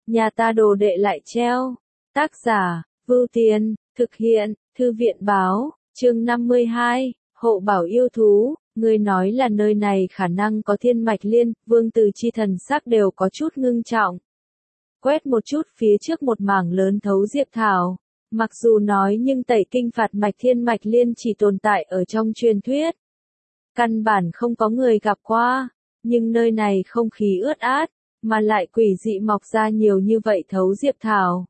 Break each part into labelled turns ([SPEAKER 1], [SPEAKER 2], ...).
[SPEAKER 1] nhà ta đồ đệ lại treo. Tác giả, Vưu Tiền, thực hiện, Thư viện báo, chương 52, hộ bảo yêu thú. Người nói là nơi này khả năng có thiên mạch liên, Vương Từ Chi thần sắc đều có chút ngưng trọng. Quét một chút phía trước một mảng lớn thấu diệp thảo. Mặc dù nói nhưng tẩy kinh phạt mạch thiên mạch liên chỉ tồn tại ở trong truyền thuyết. Căn bản không có người gặp qua, nhưng nơi này không khí ướt át, mà lại quỷ dị mọc ra nhiều như vậy thấu diệp thảo.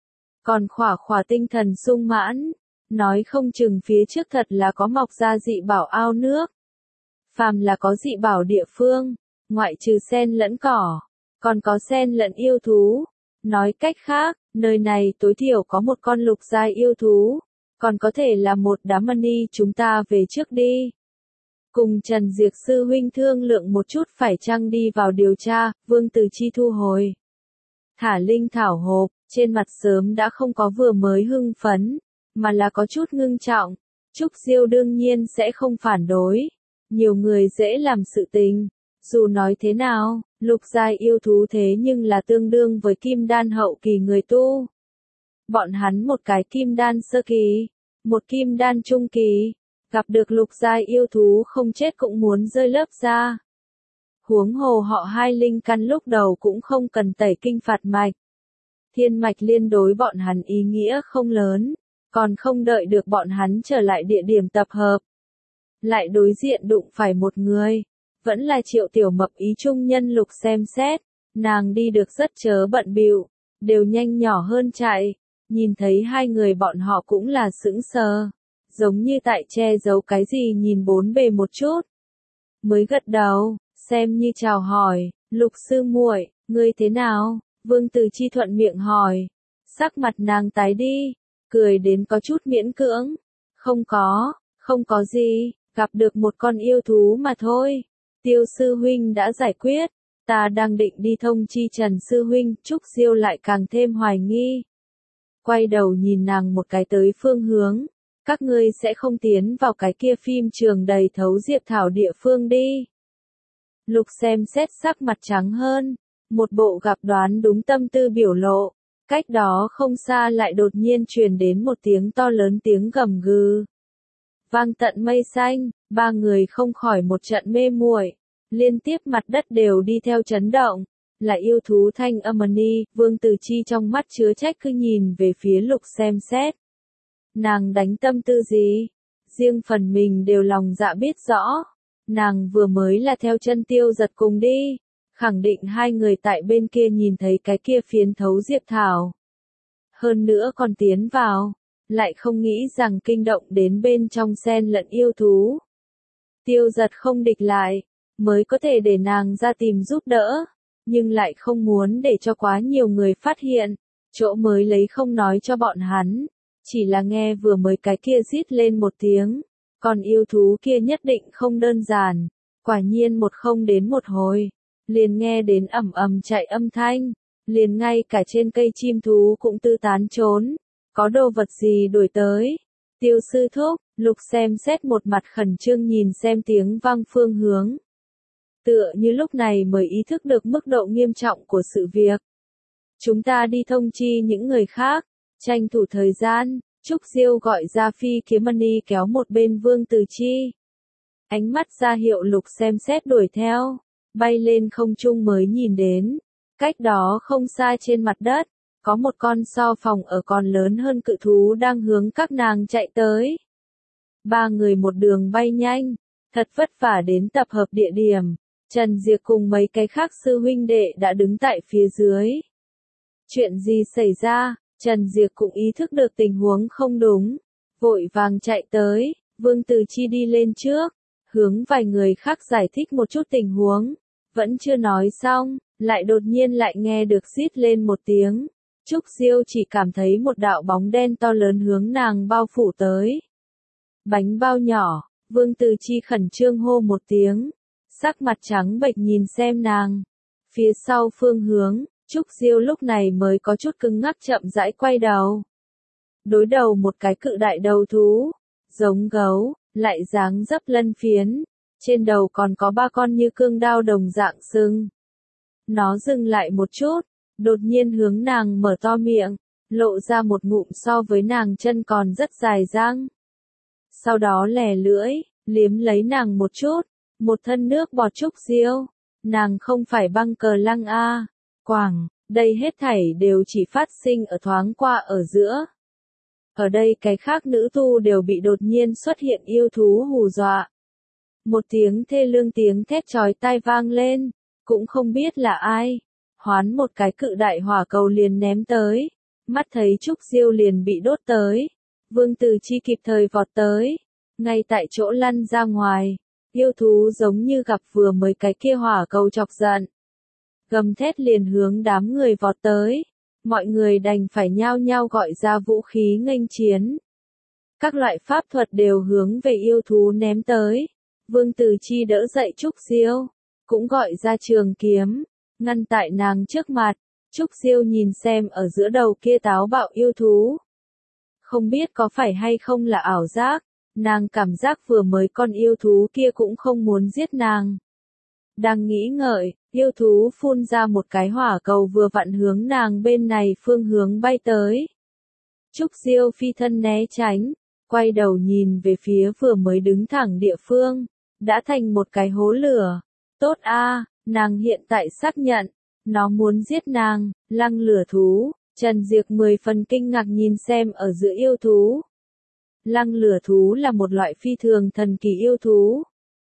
[SPEAKER 1] Còn khỏa tinh thần sung mãn, nói không chừng phía trước thật là có mọc ra dị bảo ao nước. Phàm là có dị bảo địa phương, ngoại trừ sen lẫn cỏ, còn có sen lẫn yêu thú. Nói cách khác, nơi này tối thiểu có một con lục giai yêu thú, còn có thể là một đám mani. Chúng ta về trước đi. Cùng Trần Diệc sư huynh thương lượng một chút phải chăng đi vào điều tra, Vương Từ Chi thu hồi. Thả linh thảo hộp, trên mặt sớm đã không có vừa mới hưng phấn, mà là có chút ngưng trọng. Trúc Diêu đương nhiên sẽ không phản đối. Nhiều người dễ làm sự tình. Dù nói thế nào, lục giai yêu thú thế nhưng là tương đương với kim đan hậu kỳ người tu. Bọn hắn một cái kim đan sơ kỳ, một kim đan trung kỳ, gặp được lục giai yêu thú không chết cũng muốn rơi lớp ra. Huống hồ họ hai linh căn lúc đầu cũng không cần tẩy kinh phạt mạch. Thiên mạch liên đối bọn hắn ý nghĩa không lớn, còn không đợi được bọn hắn trở lại địa điểm tập hợp. Lại đối diện đụng phải một người, vẫn là Triệu Tiểu Mập ý trung nhân lục xem xét, nàng đi được rất chớ bận bịu, đều nhanh nhỏ hơn chạy, nhìn thấy hai người bọn họ cũng là sững sờ, giống như tại che giấu cái gì nhìn bốn bề một chút. Mới gật đầu, xem như chào hỏi, Lục sư muội, ngươi thế nào? Vương Từ Chi thuận miệng hỏi, sắc mặt nàng tái đi, cười đến có chút miễn cưỡng, không có gì, gặp được một con yêu thú mà thôi. Tiêu sư huynh đã giải quyết, ta đang định đi thông chi Trần sư huynh. Trúc Diêu lại càng thêm hoài nghi. Quay đầu nhìn nàng một cái tới phương hướng, các ngươi sẽ không tiến vào cái kia phim trường đầy thấu diệp thảo địa phương đi. Lục xem xét sắc mặt trắng hơn, một bộ gặp đoán đúng tâm tư biểu lộ. Cách đó không xa lại đột nhiên truyền đến một tiếng to lớn, tiếng gầm gừ. Vang tận mây xanh, ba người không khỏi một trận mê muội, liên tiếp mặt đất đều đi theo chấn động. Là yêu thú thanh âm ni, Vương Từ Chi trong mắt chứa trách cứ nhìn về phía Lục xem xét. Nàng đánh tâm tư gì? Riêng phần mình đều lòng dạ biết rõ. Nàng vừa mới là theo chân Tiêu Giật cùng đi, khẳng định hai người tại bên kia nhìn thấy cái kia phiến thấu diệp thảo. Hơn nữa còn tiến vào, lại không nghĩ rằng kinh động đến bên trong sen lẫn yêu thú. Tiêu Giật không địch lại, mới có thể để nàng ra tìm giúp đỡ, nhưng lại không muốn để cho quá nhiều người phát hiện, chỗ mới lấy không nói cho bọn hắn, chỉ là nghe vừa mới cái kia rít lên một tiếng, còn yêu thú kia nhất định không đơn giản, quả nhiên một không đến một hồi, liền nghe đến ầm ầm chạy âm thanh, liền ngay cả trên cây chim thú cũng tư tán trốn, có đồ vật gì đuổi tới. Tiêu sư thúc, Lục xem xét một mặt khẩn trương nhìn xem tiếng vang phương hướng. Tựa như lúc này mới ý thức được mức độ nghiêm trọng của sự việc. Chúng ta đi thông chi những người khác, tranh thủ thời gian. Trúc Diêu gọi ra Phi Kiếm Mani kéo một bên Vương Từ Chi. Ánh mắt ra hiệu Lục xem xét đuổi theo, bay lên không trung mới nhìn đến. Cách đó không xa trên mặt đất, có một con so phòng ở còn lớn hơn cự thú đang hướng các nàng chạy tới. Ba người một đường bay nhanh, thật vất vả đến tập hợp địa điểm. Trần Diệc cùng mấy cái khác sư huynh đệ đã đứng tại phía dưới. Chuyện gì xảy ra? Trần Diệc cũng ý thức được tình huống không đúng, vội vàng chạy tới. Vương Từ Chi đi lên trước, hướng vài người khác giải thích một chút tình huống. Vẫn chưa nói xong, lại đột nhiên lại nghe được rít lên một tiếng. Trúc Diêu chỉ cảm thấy một đạo bóng đen to lớn hướng nàng bao phủ tới. Bánh bao nhỏ, Vương Từ Chi khẩn trương hô một tiếng, sắc mặt trắng bệch nhìn xem nàng. Phía sau phương hướng, Trúc Diêu lúc này mới có chút cứng ngắc chậm rãi quay đầu. Đối đầu một cái cự đại đầu thú, giống gấu, lại dáng dấp lân phiến, trên đầu còn có ba con như cương đao đồng dạng sừng. Nó dừng lại một chút, đột nhiên hướng nàng mở to miệng, lộ ra một ngụm so với nàng chân còn rất dài răng. Sau đó lè lưỡi, liếm lấy nàng một chút, một thân nước bọt Trúc Diêu. Nàng không phải băng cờ lăng a, quảng, đây hết thảy đều chỉ phát sinh ở thoáng qua ở giữa. Ở đây cái khác nữ tu đều bị đột nhiên xuất hiện yêu thú hù dọa. Một tiếng thê lương tiếng thét chói tai vang lên, cũng không biết là ai. Hoán một cái cự đại hỏa cầu liền ném tới, mắt thấy Trúc Diêu liền bị đốt tới. Vương Từ Chi kịp thời vọt tới, ngay tại chỗ lăn ra ngoài. Yêu thú giống như gặp vừa mới cái kia hỏa cầu chọc giận. Gầm thét liền hướng đám người vọt tới. Mọi người đành phải nhao nhao gọi ra vũ khí nghênh chiến. Các loại pháp thuật đều hướng về yêu thú ném tới. Vương Từ Chi đỡ dậy Trúc Diêu, cũng gọi ra trường kiếm, ngăn tại nàng trước mặt. Trúc Diêu nhìn xem ở giữa đầu kia táo bạo yêu thú. Không biết có phải hay không là ảo giác, nàng cảm giác vừa mới con yêu thú kia cũng không muốn giết nàng. Đang nghĩ ngợi, yêu thú phun ra một cái hỏa cầu vừa vặn hướng nàng bên này phương hướng bay tới. Trúc Diêu phi thân né tránh, quay đầu nhìn về phía vừa mới đứng thẳng địa phương, đã thành một cái hố lửa. Tốt a, nàng hiện tại xác nhận, nó muốn giết nàng, lăng lửa thú. Trần Diệp 10 phần kinh ngạc nhìn xem ở giữa yêu thú. Lăng lửa thú là một loại phi thường thần kỳ yêu thú.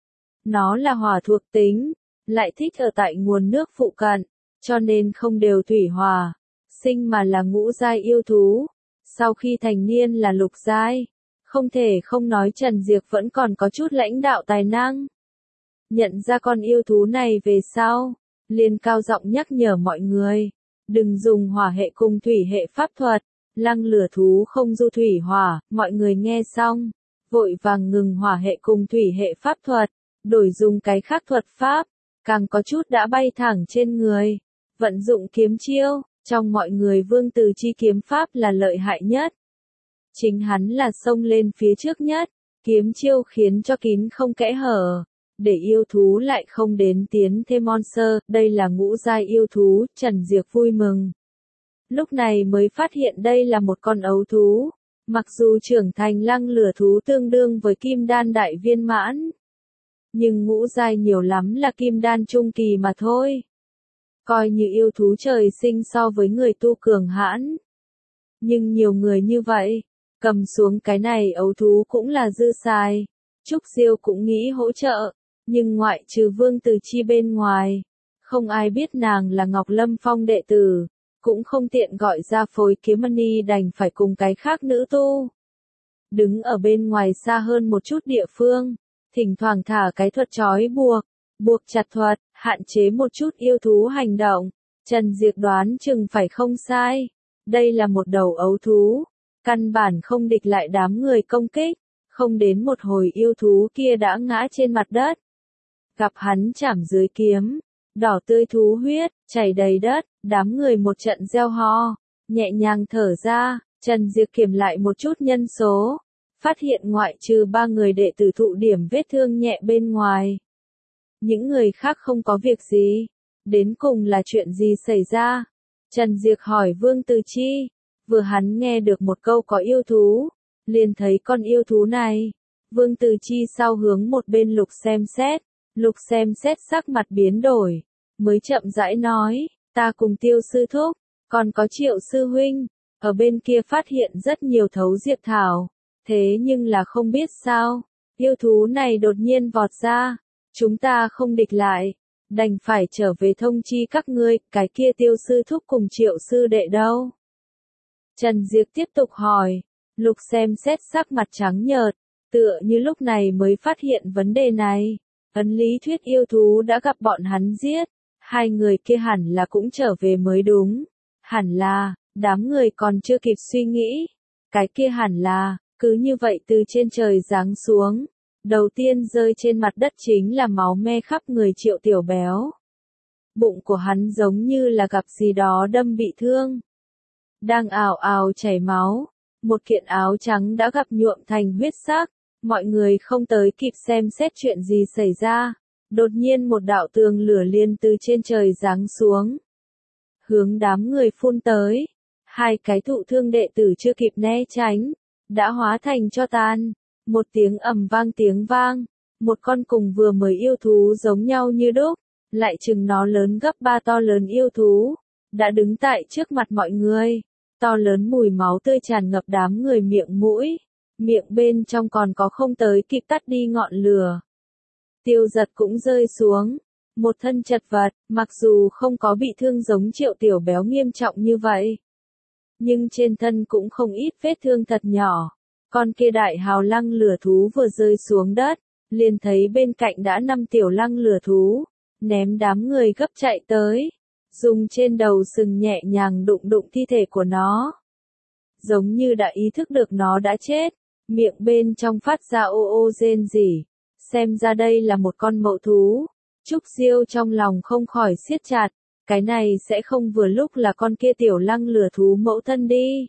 [SPEAKER 1] Nó là hỏa thuộc tính, lại thích ở tại nguồn nước phụ cận, cho nên không đều thủy hỏa, sinh mà là ngũ giai yêu thú. Sau khi thành niên là lục giai, không thể không nói Trần Diệp vẫn còn có chút lãnh đạo tài năng. Nhận ra con yêu thú này về sau, liền cao giọng nhắc nhở mọi người. Đừng dùng hỏa hệ cùng thủy hệ pháp thuật, lăng lửa thú không du thủy hỏa, mọi người nghe xong, vội vàng ngừng hỏa hệ cùng thủy hệ pháp thuật, đổi dùng cái khác thuật pháp, càng có chút đã bay thẳng trên người, vận dụng kiếm chiêu, trong mọi người Vương Từ Chi kiếm pháp là lợi hại nhất. Chính hắn là xông lên phía trước nhất, kiếm chiêu khiến cho kín không kẽ hở. Để yêu thú lại không đến tiến thêm monster, đây là ngũ giai yêu thú, Trần Diệp vui mừng. Lúc này mới phát hiện đây là một con ấu thú, mặc dù trưởng thành lăng lửa thú tương đương với kim đan đại viên mãn. Nhưng ngũ giai nhiều lắm là kim đan trung kỳ mà thôi. Coi như yêu thú trời sinh so với người tu cường hãn. Nhưng nhiều người như vậy, cầm xuống cái này ấu thú cũng là dư xài. Trúc Diêu cũng nghĩ hỗ trợ. Nhưng ngoại trừ Vương Từ Chi bên ngoài, không ai biết nàng là Ngọc Lâm Phong đệ tử, cũng không tiện gọi ra Phối Kiếm Mani đành phải cùng cái khác nữ tu. Đứng ở bên ngoài xa hơn một chút địa phương, thỉnh thoảng thả cái thuật trói buộc chặt thuật, hạn chế một chút yêu thú hành động. Trần Diệp đoán chừng phải không sai. Đây là một đầu ấu thú, căn bản không địch lại đám người công kích, không đến một hồi yêu thú kia đã ngã trên mặt đất. Gặp hắn chảm dưới kiếm, đỏ tươi thú huyết, chảy đầy đất, đám người một trận reo hò, nhẹ nhàng thở ra. Trần Diệp kiểm lại một chút nhân số, phát hiện ngoại trừ 3 người đệ tử thụ điểm vết thương nhẹ bên ngoài. Những người khác không có việc gì, đến cùng là chuyện gì xảy ra? Trần Diệp hỏi Vương Từ Chi, vừa hắn nghe được một câu có yêu thú, liền thấy con yêu thú này. Vương Từ Chi sau hướng một bên Lục xem xét sắc mặt biến đổi, mới chậm rãi nói, ta cùng Tiêu sư thúc, còn có Triệu sư huynh, ở bên kia phát hiện rất nhiều thấu diệp thảo, thế nhưng là không biết sao, yêu thú này đột nhiên vọt ra, chúng ta không địch lại, đành phải trở về thông chi các ngươi, cái kia Tiêu sư thúc cùng Triệu sư đệ đâu? Trần Diệp tiếp tục hỏi, Lục xem xét sắc mặt trắng nhợt, tựa như lúc này mới phát hiện vấn đề này. Ấn lý thuyết yêu thú đã gặp bọn hắn giết, hai người kia hẳn là cũng trở về mới đúng. Hẳn là, đám người còn chưa kịp suy nghĩ. Cái kia hẳn là, cứ như vậy từ trên trời giáng xuống. Đầu tiên rơi trên mặt đất chính là máu me khắp người Triệu Tiểu Béo. Bụng của hắn giống như là gặp gì đó đâm bị thương. Đang ào ào chảy máu, một kiện áo trắng đã gặp nhuộm thành huyết sắc. Mọi người không tới kịp xem xét chuyện gì xảy ra. Đột nhiên một đạo tường lửa liền từ trên trời giáng xuống. hướng đám người phun tới. Hai cái thụ thương đệ tử chưa kịp né tránh, đã hóa thành tro tàn. Một tiếng ầm vang tiếng vang, một con cùng vừa mới yêu thú giống nhau như đúc, lại chừng nó lớn gấp 3 to lớn yêu thú, đã đứng tại trước mặt mọi người. To lớn mùi máu tươi tràn ngập đám người miệng mũi, miệng bên trong còn có không tới kịp tắt đi ngọn lửa. Tiêu Giật cũng rơi xuống, một thân chật vật, mặc dù không có bị thương giống Triệu Tiểu Béo nghiêm trọng như vậy, nhưng trên thân cũng không ít vết thương thật nhỏ. Con kia đại hào lăng lửa thú vừa rơi xuống đất, liền thấy bên cạnh đã 5 tiểu lăng lửa thú, ném đám người gấp chạy tới, dùng trên đầu sừng nhẹ nhàng đụng đụng thi thể của nó. Giống như đã ý thức được nó đã chết, miệng bên trong phát ra ô ô rên rỉ, xem ra đây là một con mậu thú. Trúc Diêu trong lòng không khỏi siết chặt, cái này sẽ không vừa lúc là con kia tiểu lăng lửa thú mẫu thân đi.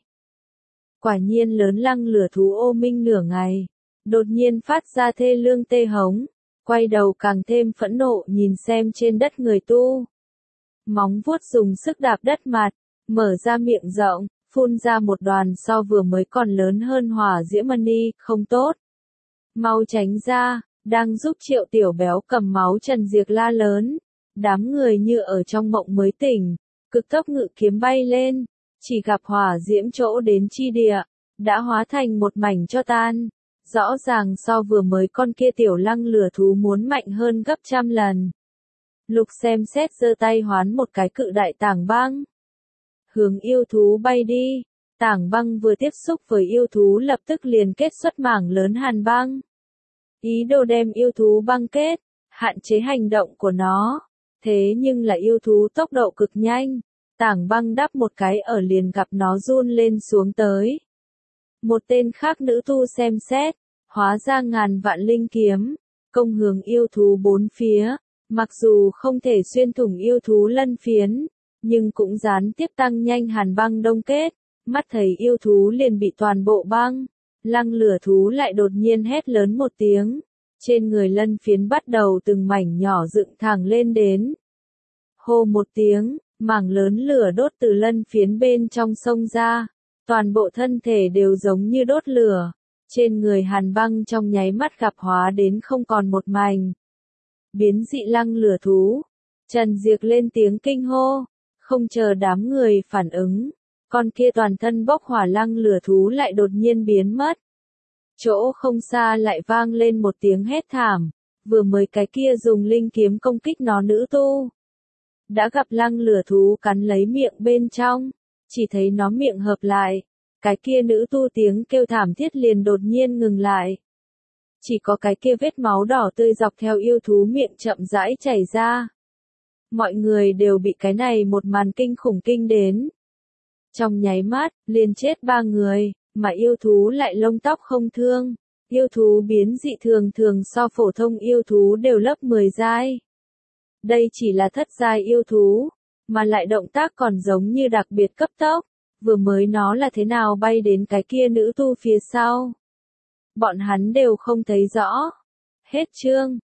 [SPEAKER 1] Quả nhiên lớn lăng lửa thú ô minh nửa ngày, đột nhiên phát ra thê lương tê hống, quay đầu càng thêm phẫn nộ nhìn xem trên đất người tu. Móng vuốt dùng sức đạp đất mặt, mở ra miệng rộng, phun ra một đoàn so vừa mới còn lớn hơn hỏa diễm mani, không tốt. Mau tránh ra, đang giúp Triệu Tiểu Béo cầm máu Trần Diệc la lớn. Đám người như ở trong mộng mới tỉnh, cực tốc ngự kiếm bay lên, chỉ gặp hỏa diễm chỗ đến chi địa, đã hóa thành một mảnh tro tan. Rõ ràng so vừa mới con kia tiểu lăng lửa thú muốn mạnh hơn gấp 100 lần. Lục xem xét giơ tay hoán một cái cự đại tảng băng, hướng yêu thú bay đi. Tảng băng vừa tiếp xúc với yêu thú lập tức liền kết xuất mảng lớn hàn băng. Ý đồ đem yêu thú băng kết, hạn chế hành động của nó. Thế nhưng là yêu thú tốc độ cực nhanh, tảng băng đắp một cái ở liền gặp nó run lên xuống tới. Một tên khác nữ tu xem xét, hóa ra ngàn vạn linh kiếm, công hướng yêu thú bốn phía, mặc dù không thể xuyên thủng yêu thú lân phiến, nhưng cũng gián tiếp tăng nhanh hàn băng đông kết, mắt thấy yêu thú liền bị toàn bộ băng. Lăng lửa thú lại đột nhiên hét lớn một tiếng, trên người lân phiến bắt đầu từng mảnh nhỏ dựng thẳng lên đến. Hô một tiếng, mảng lớn lửa đốt từ lân phiến bên trong xông ra, toàn bộ thân thể đều giống như đốt lửa, trên người hàn băng trong nháy mắt gặp hóa đến không còn một mảnh. Biến dị lăng lửa thú, Trần Diệc lên tiếng kinh hô, không chờ đám người phản ứng, con kia toàn thân bốc hỏa lăng lửa thú lại đột nhiên biến mất. Chỗ không xa lại vang lên một tiếng hét thảm, vừa mới cái kia dùng linh kiếm công kích nó nữ tu. Đã gặp lăng lửa thú cắn lấy miệng bên trong, chỉ thấy nó miệng hợp lại, cái kia nữ tu tiếng kêu thảm thiết liền đột nhiên ngừng lại. Chỉ có cái kia vết máu đỏ tươi dọc theo yêu thú miệng chậm rãi chảy ra. Mọi người đều bị cái này một màn kinh khủng kinh đến. Trong nháy mắt, liền chết 3 người, mà yêu thú lại lông tóc không thương. Yêu thú biến dị thường thường so phổ thông yêu thú đều lớp 10 giai. Đây chỉ là thất giai yêu thú, mà lại động tác còn giống như đặc biệt cấp tốc. Vừa mới nó là thế nào bay đến cái kia nữ tu phía sau. Bọn hắn đều không thấy rõ. Hết chương.